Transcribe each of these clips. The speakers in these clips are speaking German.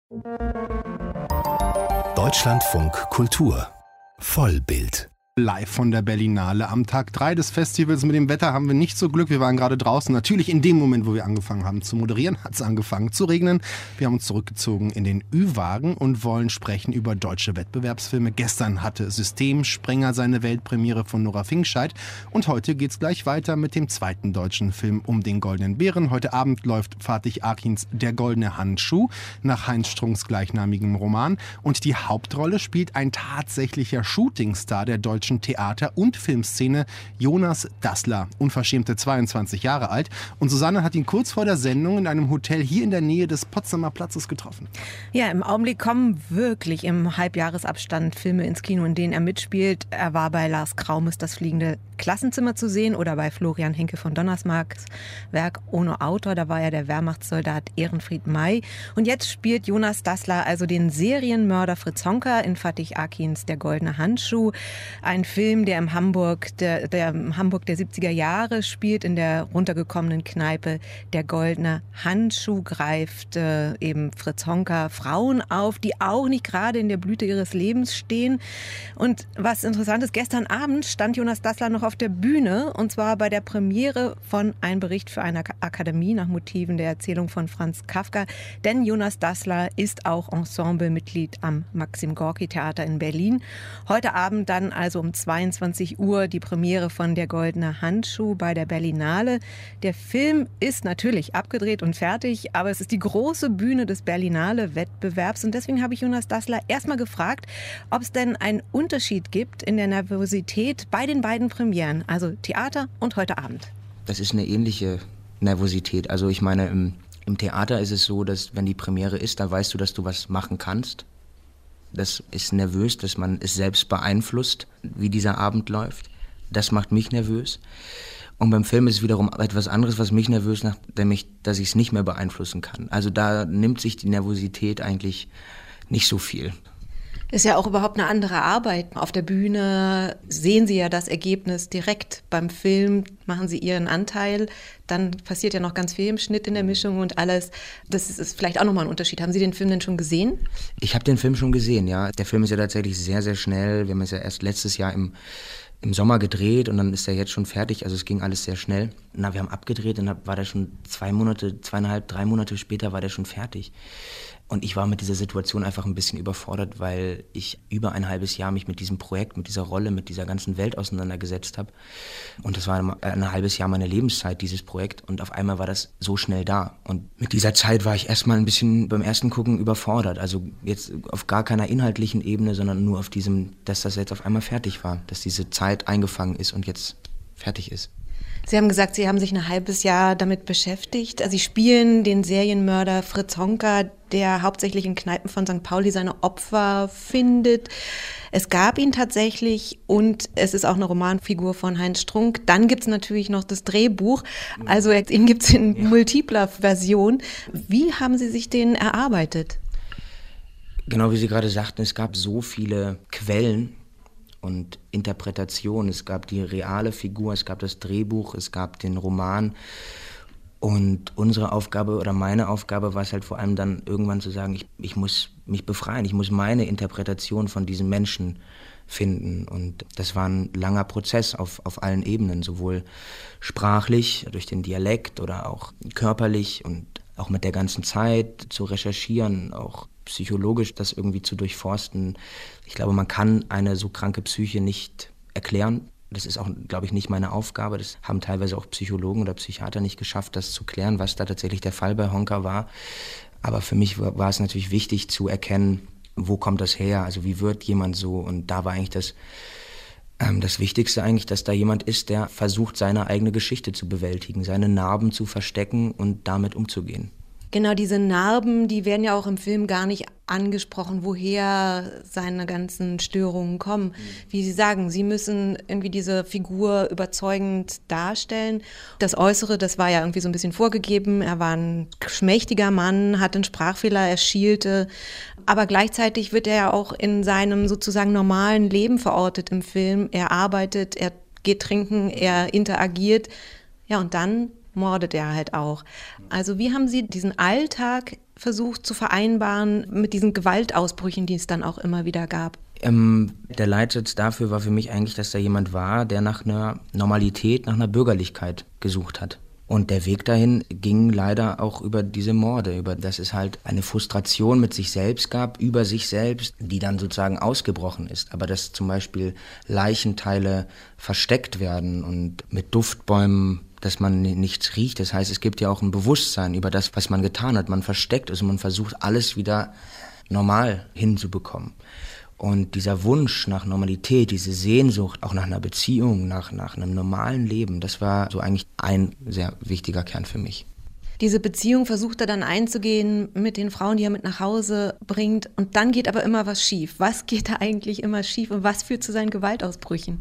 Deutschlandfunk Kultur Vollbild. Live von der Berlinale. Am Tag 3 des Festivals. Mit dem Wetter haben wir nicht so Glück. Wir waren gerade draußen. Natürlich in dem Moment, wo wir angefangen haben zu moderieren, hat es angefangen zu regnen. Wir haben uns zurückgezogen in den Ü-Wagen und wollen sprechen über deutsche Wettbewerbsfilme. Gestern hatte Systemsprenger seine Weltpremiere von Nora Finkscheid. Und heute geht's gleich weiter mit dem zweiten deutschen Film um den Goldenen Bären. Heute Abend läuft Fatih Akins Der goldene Handschuh nach Heinz Strunks gleichnamigem Roman. Und die Hauptrolle spielt ein tatsächlicher Shootingstar der deutschen Theater- und Filmszene, Jonas Dassler, unverschämte 22 Jahre alt. Und Susanne hat ihn kurz vor der Sendung in einem Hotel hier in der Nähe des Potsdamer Platzes getroffen. Ja, im Augenblick kommen wirklich im Halbjahresabstand Filme ins Kino, in denen er mitspielt. Er war bei Lars Kraumes Das fliegende Klassenzimmer zu sehen oder bei Florian Henke von Donnersmarcks Werk Ohne Autor. Da war er der Wehrmachtssoldat Ehrenfried May. Und jetzt spielt Jonas Dassler also den Serienmörder Fritz Honka in Fatih Akins Der goldene Handschuh. Ein Film, der im Hamburg der 70er Jahre spielt, in der runtergekommenen Kneipe. Der goldene Handschuh greift eben Fritz Honka Frauen auf, die auch nicht gerade in der Blüte ihres Lebens stehen. Und was interessant ist, gestern Abend stand Jonas Dassler noch auf der Bühne, und zwar bei der Premiere von Ein Bericht für eine Akademie nach Motiven der Erzählung von Franz Kafka. Denn Jonas Dassler ist auch Ensemblemitglied am Maxim Gorki Theater in Berlin. Heute Abend dann also um 22 Uhr die Premiere von Der goldene Handschuh bei der Berlinale. Der Film ist natürlich abgedreht und fertig, aber es ist die große Bühne des Berlinale-Wettbewerbs. Und deswegen habe ich Jonas Dassler erstmal gefragt, ob es denn einen Unterschied gibt in der Nervosität bei den beiden Premieren, also Theater und heute Abend. Das ist eine ähnliche Nervosität. Also ich meine, im Theater ist es so, dass wenn die Premiere ist, dann weißt du, dass du was machen kannst. Das ist nervös, dass man es selbst beeinflusst, wie dieser Abend läuft. Das macht mich nervös. Und beim Film ist es wiederum etwas anderes, was mich nervös macht, nämlich, dass ich es nicht mehr beeinflussen kann. Also da nimmt sich die Nervosität eigentlich nicht so viel. Ist ja auch überhaupt eine andere Arbeit. Auf der Bühne sehen Sie ja das Ergebnis direkt. Beim Film machen Sie Ihren Anteil. Dann passiert ja noch ganz viel im Schnitt, in der Mischung und alles. Das ist vielleicht auch nochmal ein Unterschied. Haben Sie den Film denn schon gesehen? Ich habe den Film schon gesehen, ja. Der Film ist ja tatsächlich sehr, sehr schnell. Wir haben es ja erst letztes Jahr im Sommer gedreht und dann ist er jetzt schon fertig. Also es ging alles sehr schnell. Wir haben abgedreht und dann war der schon 2 Monate, 2,5, 3 Monate später war der schon fertig. Und ich war mit dieser Situation einfach ein bisschen überfordert, weil ich über ein halbes Jahr mich mit diesem Projekt, mit dieser Rolle, mit dieser ganzen Welt auseinandergesetzt habe. Und das war ein halbes Jahr meiner Lebenszeit, dieses Projekt. Und auf einmal war das so schnell da. Und mit dieser Zeit war ich erstmal ein bisschen beim ersten Gucken überfordert. Also jetzt auf gar keiner inhaltlichen Ebene, sondern nur auf diesem, dass das jetzt auf einmal fertig war. Dass diese Zeit eingefangen ist und jetzt fertig ist. Sie haben gesagt, Sie haben sich ein halbes Jahr damit beschäftigt. Also Sie spielen den Serienmörder Fritz Honka, der hauptsächlich in Kneipen von St. Pauli seine Opfer findet. Es gab ihn tatsächlich und es ist auch eine Romanfigur von Heinz Strunk. Dann gibt es natürlich noch das Drehbuch. Also ihn gibt es in multipler Version. Wie haben Sie sich den erarbeitet? Genau wie Sie gerade sagten, es gab so viele Quellen und Interpretation. Es gab die reale Figur, es gab das Drehbuch, es gab den Roman. Und unsere Aufgabe oder meine Aufgabe war es halt vor allem dann irgendwann zu sagen, ich muss mich befreien, ich muss meine Interpretation von diesem Menschen finden. Und das war ein langer Prozess auf allen Ebenen, sowohl sprachlich, durch den Dialekt oder auch körperlich und auch mit der ganzen Zeit zu recherchieren, auch psychologisch das irgendwie zu durchforsten. Ich glaube, man kann eine so kranke Psyche nicht erklären. Das ist auch, glaube ich, nicht meine Aufgabe. Das haben teilweise auch Psychologen oder Psychiater nicht geschafft, das zu klären, was da tatsächlich der Fall bei Honka war. Aber für mich war es natürlich wichtig zu erkennen, wo kommt das her, also wie wird jemand so. Und da war eigentlich das Wichtigste eigentlich, dass da jemand ist, der versucht, seine eigene Geschichte zu bewältigen, seine Narben zu verstecken und damit umzugehen. Genau, diese Narben, die werden ja auch im Film gar nicht angesprochen, woher seine ganzen Störungen kommen. Wie Sie sagen, Sie müssen irgendwie diese Figur überzeugend darstellen. Das Äußere, das war ja irgendwie so ein bisschen vorgegeben. Er war ein schmächtiger Mann, hatte einen Sprachfehler, er schielte. Aber gleichzeitig wird er ja auch in seinem sozusagen normalen Leben verortet im Film. Er arbeitet, er geht trinken, er interagiert. Ja, und dann mordet er halt auch. Also wie haben Sie diesen Alltag versucht zu vereinbaren mit diesen Gewaltausbrüchen, die es dann auch immer wieder gab? Der Leitsatz dafür war für mich eigentlich, dass da jemand war, der nach einer Normalität, nach einer Bürgerlichkeit gesucht hat. Und der Weg dahin ging leider auch über diese Morde, dass es halt eine Frustration mit sich selbst gab, über sich selbst, die dann sozusagen ausgebrochen ist. Aber dass zum Beispiel Leichenteile versteckt werden und mit Duftbäumen, dass man nichts riecht. Das heißt, es gibt ja auch ein Bewusstsein über das, was man getan hat. Man versteckt es und man versucht, alles wieder normal hinzubekommen. Und dieser Wunsch nach Normalität, diese Sehnsucht, auch nach einer Beziehung, nach einem normalen Leben, das war so eigentlich ein sehr wichtiger Kern für mich. Diese Beziehung versucht er dann einzugehen mit den Frauen, die er mit nach Hause bringt. Und dann geht aber immer was schief. Was geht da eigentlich immer schief und was führt zu seinen Gewaltausbrüchen?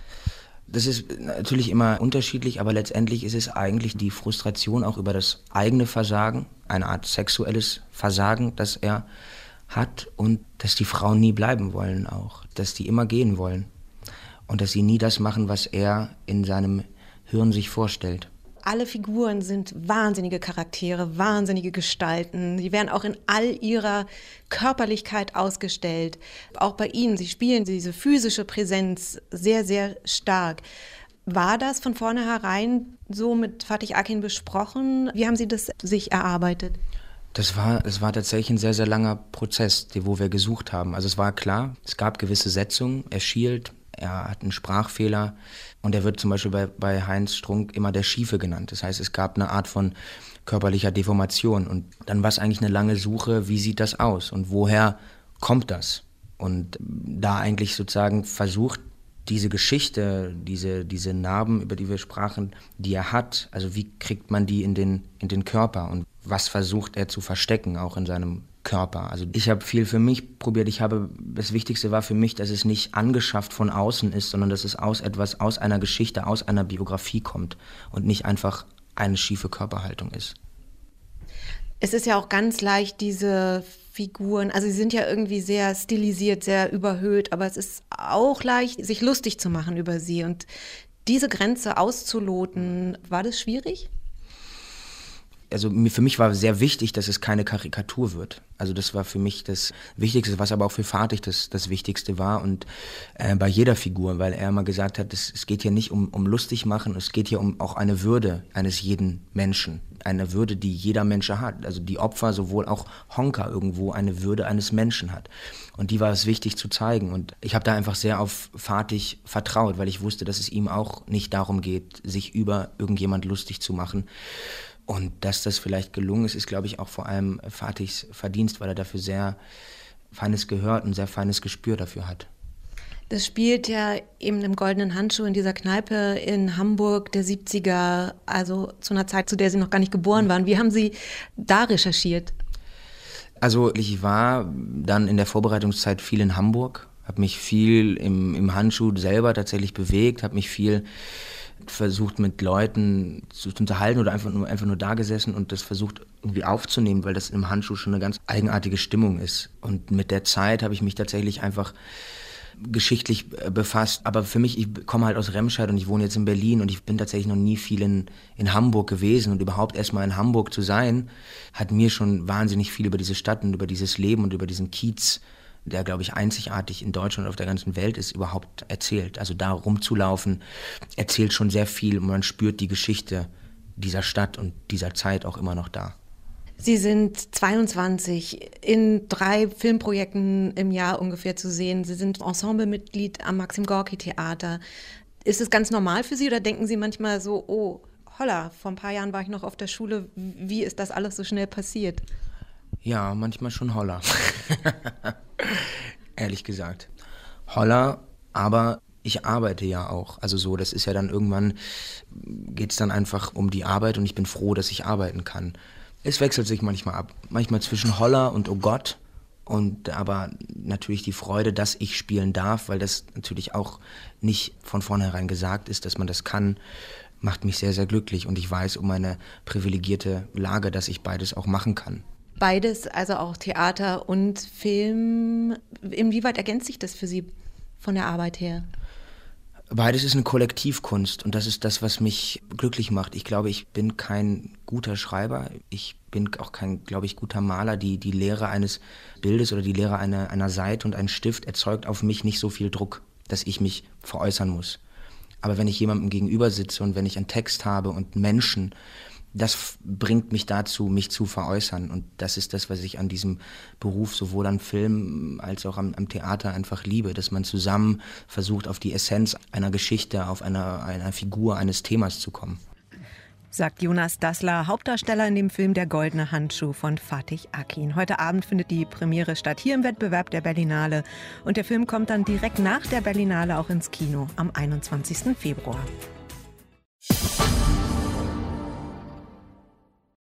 Das ist natürlich immer unterschiedlich, aber letztendlich ist es eigentlich die Frustration auch über das eigene Versagen, eine Art sexuelles Versagen, das er hat und dass die Frauen nie bleiben wollen auch, dass die immer gehen wollen und dass sie nie das machen, was er in seinem Hirn sich vorstellt. Alle Figuren sind wahnsinnige Charaktere, wahnsinnige Gestalten. Sie werden auch in all ihrer Körperlichkeit ausgestellt. Auch bei Ihnen, Sie spielen diese physische Präsenz sehr, sehr stark. War das von vornherein so mit Fatih Akin besprochen? Wie haben Sie das sich erarbeitet? Das war tatsächlich ein sehr, sehr langer Prozess, wo wir gesucht haben. Also es war klar, es gab gewisse Setzungen, er schielt, er hat einen Sprachfehler und er wird zum Beispiel bei Heinz Strunk immer der Schiefe genannt. Das heißt, es gab eine Art von körperlicher Deformation und dann war es eigentlich eine lange Suche, wie sieht das aus und woher kommt das? Und da eigentlich sozusagen versucht, diese Geschichte, diese Narben, über die wir sprachen, die er hat, also wie kriegt man die in den Körper und was versucht er zu verstecken, auch in seinem Körper. Also ich habe viel für mich probiert. Das Wichtigste war für mich, dass es nicht angeschafft von außen ist, sondern dass es aus einer Geschichte, aus einer Biografie kommt und nicht einfach eine schiefe Körperhaltung ist. Es ist ja auch ganz leicht, diese Figuren, also sie sind ja irgendwie sehr stilisiert, sehr überhöht, aber es ist auch leicht, sich lustig zu machen über sie. Und diese Grenze auszuloten, war das schwierig? Also für mich war sehr wichtig, dass es keine Karikatur wird. Also das war für mich das Wichtigste, was aber auch für Fatih das Wichtigste war und bei jeder Figur, weil er immer gesagt hat, es geht hier nicht um lustig machen, es geht hier um auch eine Würde eines jeden Menschen. Eine Würde, die jeder Mensch hat. Also die Opfer, sowohl auch Honka irgendwo eine Würde eines Menschen hat. Und die war es wichtig zu zeigen. Und ich habe da einfach sehr auf Fatih vertraut, weil ich wusste, dass es ihm auch nicht darum geht, sich über irgendjemand lustig zu machen. Und dass das vielleicht gelungen ist, glaube ich, auch vor allem Fatihs Verdienst, weil er dafür sehr feines Gehör und sehr feines Gespür dafür hat. Das spielt ja eben im Goldenen Handschuh in dieser Kneipe in Hamburg der 70er, also zu einer Zeit, zu der Sie noch gar nicht geboren waren. Wie haben Sie da recherchiert? Also ich war dann in der Vorbereitungszeit viel in Hamburg, habe mich viel im Handschuh selber tatsächlich bewegt, habe mich viel versucht mit Leuten zu unterhalten oder einfach nur da gesessen und das versucht irgendwie aufzunehmen, weil das im Handschuh schon eine ganz eigenartige Stimmung ist. Und mit der Zeit habe ich mich tatsächlich einfach geschichtlich befasst. Aber für mich, ich komme halt aus Remscheid und ich wohne jetzt in Berlin und ich bin tatsächlich noch nie viel in Hamburg gewesen und überhaupt erstmal in Hamburg zu sein, hat mir schon wahnsinnig viel über diese Stadt und über dieses Leben und über diesen Kiez, der, glaube ich, einzigartig in Deutschland und auf der ganzen Welt ist, überhaupt erzählt. Also da rumzulaufen, erzählt schon sehr viel und man spürt die Geschichte dieser Stadt und dieser Zeit auch immer noch da. Sie sind 22, in 3 Filmprojekten im Jahr ungefähr zu sehen. Sie sind Ensemblemitglied am Maxim-Gorki-Theater. Ist es ganz normal für Sie oder denken Sie manchmal so, oh, holla, vor ein paar Jahren war ich noch auf der Schule, wie ist das alles so schnell passiert? Ja, manchmal schon holla. Ehrlich gesagt. Holla, aber ich arbeite ja auch. Also so, das ist ja dann irgendwann, geht es dann einfach um die Arbeit und ich bin froh, dass ich arbeiten kann. Es wechselt sich manchmal ab. Manchmal zwischen Holla und Oh Gott. Und aber natürlich die Freude, dass ich spielen darf, weil das natürlich auch nicht von vornherein gesagt ist, dass man das kann, macht mich sehr, sehr glücklich. Und ich weiß um meine privilegierte Lage, dass ich beides auch machen kann. Beides, also auch Theater und Film. Inwieweit ergänzt sich das für Sie von der Arbeit her? Beides ist eine Kollektivkunst und das ist das, was mich glücklich macht. Ich glaube, ich bin kein guter Schreiber. Ich bin auch kein, glaube ich, guter Maler. Die Lehre eines Bildes oder die Lehre einer Seite und ein Stift erzeugt auf mich nicht so viel Druck, dass ich mich veräußern muss. Aber wenn ich jemandem gegenüber sitze und wenn ich einen Text habe und Menschen, das bringt mich dazu, mich zu veräußern. Und das ist das, was ich an diesem Beruf sowohl am Film als auch am Theater einfach liebe, dass man zusammen versucht, auf die Essenz einer Geschichte, auf einer Figur, eines Themas zu kommen. Sagt Jonas Dassler, Hauptdarsteller in dem Film Der goldene Handschuh von Fatih Akin. Heute Abend findet die Premiere statt, hier im Wettbewerb der Berlinale. Und der Film kommt dann direkt nach der Berlinale auch ins Kino am 21. Februar.